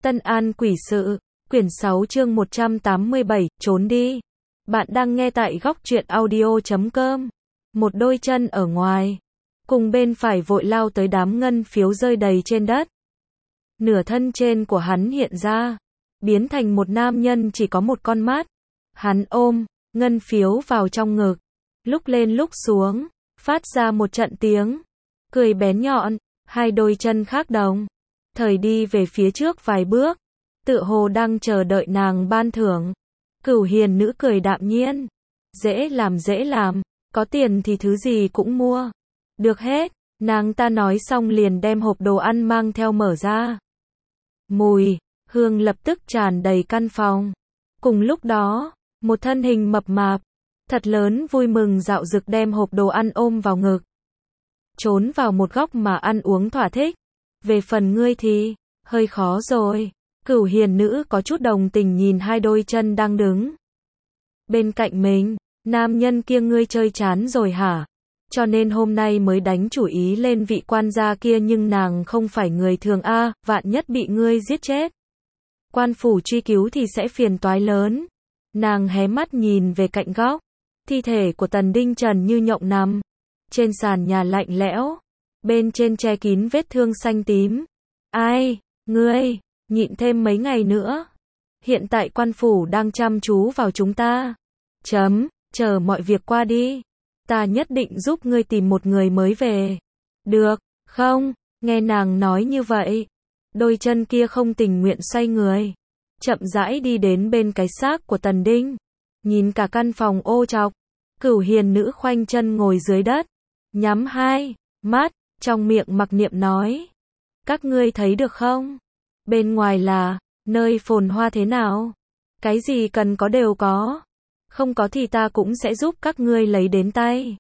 Tân An quỷ sự, quyển 6 chương 187, trốn đi. Bạn đang nghe tại góc truyện audio.com. Một đôi chân ở ngoài, cùng bên phải vội lao tới đám ngân phiếu rơi đầy trên đất. Nửa thân trên của hắn hiện ra, biến thành một nam nhân chỉ có một con mắt. Hắn ôm ngân phiếu vào trong ngực, lúc lên lúc xuống, phát ra một trận tiếng cười bén nhọn. Hai đôi chân khác đồng thời đi về phía trước vài bước, tựa hồ đang chờ đợi nàng ban thưởng. Cửu hiền nữ cười đạm nhiên, dễ làm, có tiền thì thứ gì cũng mua được hết. Nàng ta nói xong liền đem hộp đồ ăn mang theo mở ra. Mùi hương lập tức tràn đầy căn phòng. Cùng lúc đó, một thân hình mập mạp thật lớn vui mừng dạo dực đem hộp đồ ăn ôm vào ngực, trốn vào một góc mà ăn uống thỏa thích. Về phần ngươi thì hơi khó rồi. Cửu hiền nữ có chút đồng tình nhìn hai đôi chân đang đứng bên cạnh mình. Nam nhân kia ngươi chơi chán rồi hả? Cho nên hôm nay mới đánh chủ ý lên vị quan gia kia, nhưng nàng không phải người thường a, vạn nhất bị ngươi giết chết, quan phủ truy cứu thì sẽ phiền toái lớn. Nàng hé mắt nhìn về cạnh góc, thi thể của Tần Đinh Trần như nhộng nằm trên sàn nhà lạnh lẽo, bên trên che kín vết thương xanh tím. Ai, ngươi, nhịn thêm mấy ngày nữa. Hiện tại quan phủ đang chăm chú vào chúng ta. Chờ mọi việc qua đi, ta nhất định giúp ngươi tìm một người mới về. Được, không? Nghe nàng nói như vậy, đôi chân kia không tình nguyện xoay người, chậm rãi đi đến bên cái xác của Tần Đinh. Nhìn cả căn phòng ô trọc, Cửu hiền nữ khoanh chân ngồi dưới đất, nhắm hai mắt, trong miệng mặc niệm nói: các ngươi thấy được không? Bên ngoài là nơi phồn hoa thế nào? Cái gì cần có đều có. Không có thì ta cũng sẽ giúp các ngươi lấy đến tay.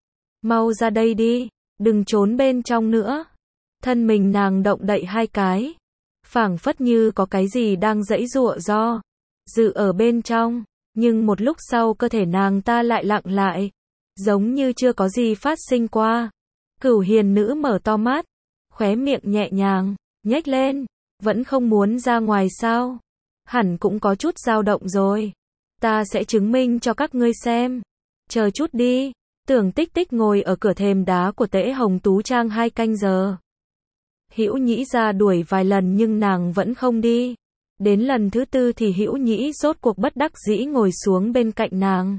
Mau ra đây đi, đừng trốn bên trong nữa. Thân mình nàng động đậy hai cái, phảng phất như có cái gì đang giãy giụa do dự ở bên trong. Nhưng một lúc sau cơ thể nàng ta lại lặng lại, giống như chưa có gì phát sinh qua. Cửu hiền nữ mở to mắt, khóe miệng nhẹ nhàng nhếch lên. Vẫn không muốn ra ngoài sao? Hẳn cũng có chút dao động rồi. Ta sẽ chứng minh cho các ngươi xem. Chờ chút đi. Tưởng Tích Tích ngồi ở cửa thềm đá của Tễ Hồng Tú Trang 2 canh giờ. Hữu Nhĩ ra đuổi vài lần nhưng nàng vẫn không đi. Đến lần thứ 4 thì Hữu Nhĩ rốt cuộc bất đắc dĩ ngồi xuống bên cạnh nàng.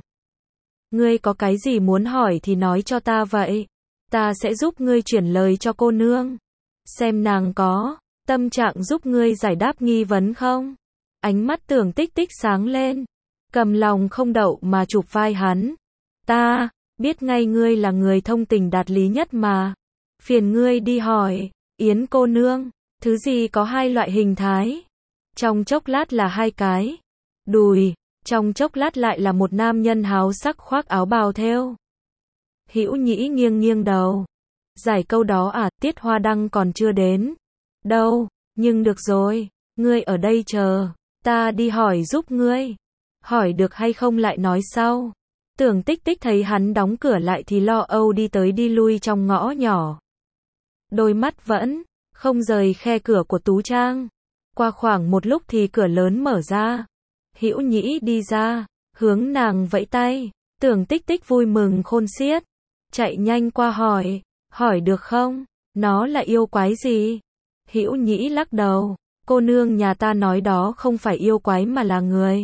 Ngươi có cái gì muốn hỏi thì nói cho ta vậy. Ta sẽ giúp ngươi chuyển lời cho cô nương, xem nàng có tâm trạng giúp ngươi giải đáp nghi vấn không. Ánh mắt Tưởng Tích Tích sáng lên, cầm lòng không đậu mà chụp vai hắn. Ta biết ngay ngươi là người thông tình đạt lý nhất mà. Phiền ngươi đi hỏi Yến cô nương, thứ gì có hai loại hình thái. Trong chốc lát là hai cái đùi, trong chốc lát lại là một nam nhân háo sắc khoác áo bào thêu. Hữu Nhĩ nghiêng nghiêng đầu. Giải câu đó à? Tiết Hoa Đăng còn chưa đến đâu, nhưng được rồi, ngươi ở đây chờ, ta đi hỏi giúp ngươi. Hỏi được hay không lại nói sau. Tưởng Tích Tích thấy hắn đóng cửa lại thì lo âu đi tới đi lui trong ngõ nhỏ. Đôi mắt vẫn không rời khe cửa của Tú Trang. Qua khoảng một lúc thì cửa lớn mở ra. Hữu Nhĩ đi ra, hướng nàng vẫy tay. Tưởng Tích Tích vui mừng khôn xiết, chạy nhanh qua hỏi được không? Nó là yêu quái gì? Hữu Nhĩ lắc đầu, cô nương nhà ta nói đó không phải yêu quái mà là người.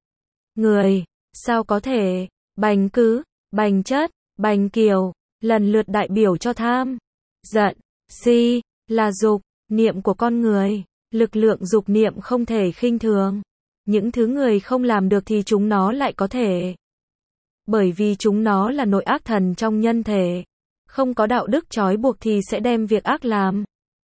Người, sao có thể? Bành cứ, bành chất, bành kiều, lần lượt đại biểu cho tham, giận, si, là dục, niệm của con người. Lực lượng dục niệm không thể khinh thường. Những thứ người không làm được thì chúng nó lại có thể. Bởi vì chúng nó là nội ác thần trong nhân thể. Không có đạo đức trói buộc thì sẽ đem việc ác làm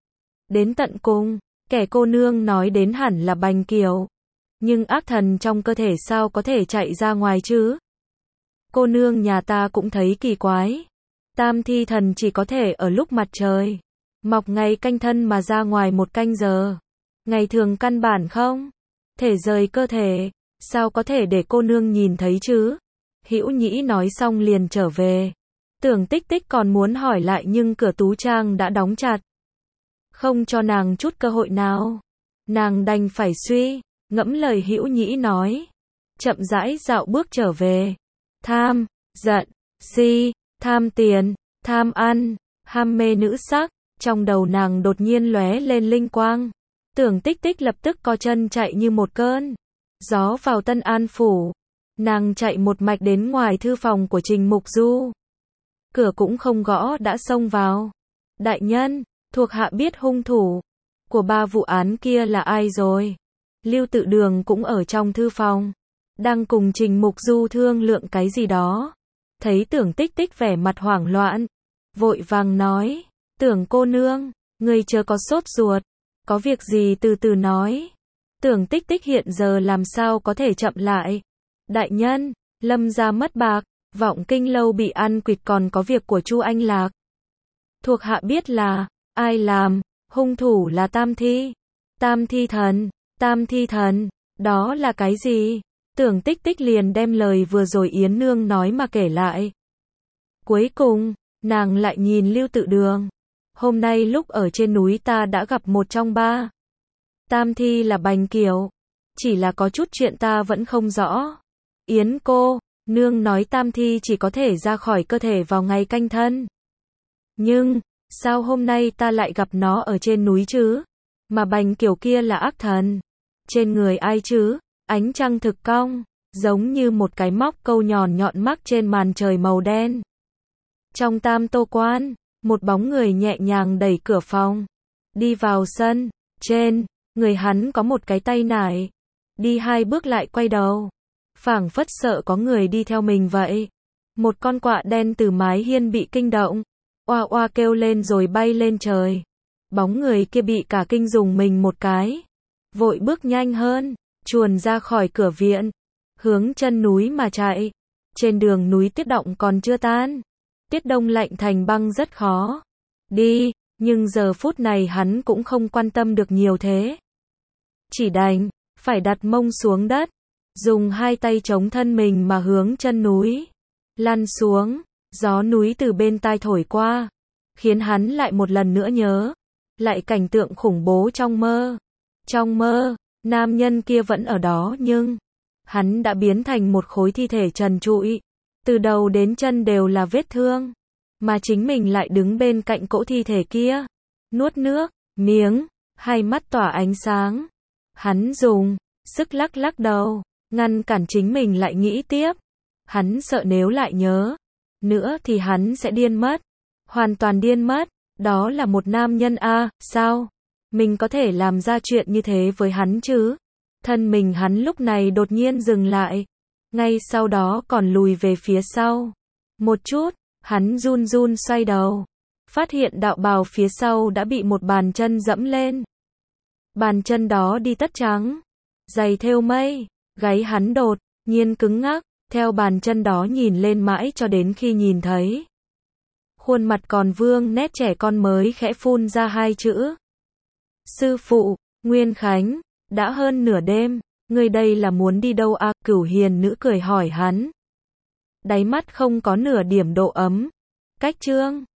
đến tận cùng. Kẻ cô nương nói đến hẳn là bành kiều. Nhưng ác thần trong cơ thể sao có thể chạy ra ngoài chứ? Cô nương nhà ta cũng thấy kỳ quái. Tam thi thần chỉ có thể ở lúc mặt trời mọc ngày canh thân mà ra ngoài 1 canh giờ. Ngày thường căn bản không thể rời cơ thể. Sao có thể để cô nương nhìn thấy chứ? Hữu Nhĩ nói xong liền trở về. Tưởng Tích Tích còn muốn hỏi lại nhưng cửa Tú Trang đã đóng chặt, không cho nàng chút cơ hội nào. Nàng đành phải suy ngẫm lời hữu nhĩ nói. Chậm rãi dạo bước trở về. Tham, giận, si, tham tiền, tham ăn, ham mê nữ sắc. Trong đầu nàng đột nhiên lóe lên linh quang. Tưởng Tích Tích lập tức co chân chạy như một cơn gió vào Tân An Phủ. Nàng chạy một mạch đến ngoài thư phòng của Trình Mục Du. Cửa cũng không gõ đã xông vào. Đại nhân, thuộc hạ biết hung thủ của 3 vụ án kia là ai rồi. Lưu Tự Đường cũng ở trong thư phòng, đang cùng Trình Mục Du thương lượng cái gì đó. Thấy Tưởng Tích Tích vẻ mặt hoảng loạn, vội vàng nói, Tưởng cô nương, người chớ có sốt ruột, có việc gì từ từ nói. Tưởng Tích Tích hiện giờ làm sao có thể chậm lại. Đại nhân, Lâm gia mất bạc, Vọng Kinh lâu bị ăn quỵt, còn có việc của Chu Anh Lạc. Thuộc hạ biết là ai làm, hung thủ là Tam Thi. Tam Thi thần, Tam Thi thần, đó là cái gì? Tưởng Tích Tích liền đem lời vừa rồi Yến Nương nói mà kể lại. Cuối cùng, nàng lại nhìn Lưu Tự Đường. Hôm nay lúc ở trên núi ta đã gặp một trong 3 Tam Thi là Bành Kiều. Chỉ là có chút chuyện ta vẫn không rõ. Yến cô nương nói Tam Thi chỉ có thể ra khỏi cơ thể vào ngày canh thân. Nhưng, sao hôm nay ta lại gặp nó ở trên núi chứ? Mà Bành Kiều kia là ác thần. Trên người ai chứ? Ánh trăng thực cong, giống như một cái móc câu nhọn mắc trên màn trời màu đen. Trong Tam Tô Quan, một bóng người nhẹ nhàng đẩy cửa phòng, đi vào sân. Trên người hắn có một cái tay nải, đi 2 bước lại quay đầu, phảng phất sợ có người đi theo mình vậy. Một con quạ đen từ mái hiên bị kinh động, oa oa kêu lên rồi bay lên trời. Bóng người kia bị cả kinh dùng mình một cái, vội bước nhanh hơn, chuồn ra khỏi cửa viện, hướng chân núi mà chạy. Trên đường núi tuyết động còn chưa tan, tiết đông lạnh thành băng rất khó đi, nhưng giờ phút này hắn cũng không quan tâm được nhiều thế. Chỉ đành phải đặt mông xuống đất, dùng 2 tay chống thân mình mà hướng chân núi lăn xuống. Gió núi từ bên tai thổi qua, khiến hắn lại một lần nữa nhớ lại cảnh tượng khủng bố trong mơ. Trong mơ, nam nhân kia vẫn ở đó nhưng hắn đã biến thành một khối thi thể trần trụi, từ đầu đến chân đều là vết thương, mà chính mình lại đứng bên cạnh cỗ thi thể kia, nuốt nước miếng, 2 mắt tỏa ánh sáng. Hắn dùng sức lắc lắc đầu, ngăn cản chính mình lại nghĩ tiếp. Hắn sợ nếu lại nhớ nữa thì hắn sẽ điên mất, hoàn toàn điên mất. Đó là một nam nhân a, sao mình có thể làm ra chuyện như thế với hắn chứ? Thân mình hắn lúc này đột nhiên dừng lại, ngay sau đó còn lùi về phía sau một chút. Hắn run run xoay đầu, phát hiện đạo bào phía sau đã bị một bàn chân dẫm lên. Bàn chân đó đi tất trắng, giày thêu mây, gáy hắn đột nhiên cứng ngắc, theo bàn chân đó nhìn lên mãi cho đến khi nhìn thấy khuôn mặt còn vương nét trẻ con mới khẽ phun ra 2 chữ. Sư phụ. Nguyên Khánh, đã hơn nửa đêm, ngươi đây là muốn đi đâu à? Cửu Hiền Nữ cười hỏi hắn. Đáy mắt không có nửa điểm độ ấm. Cách chương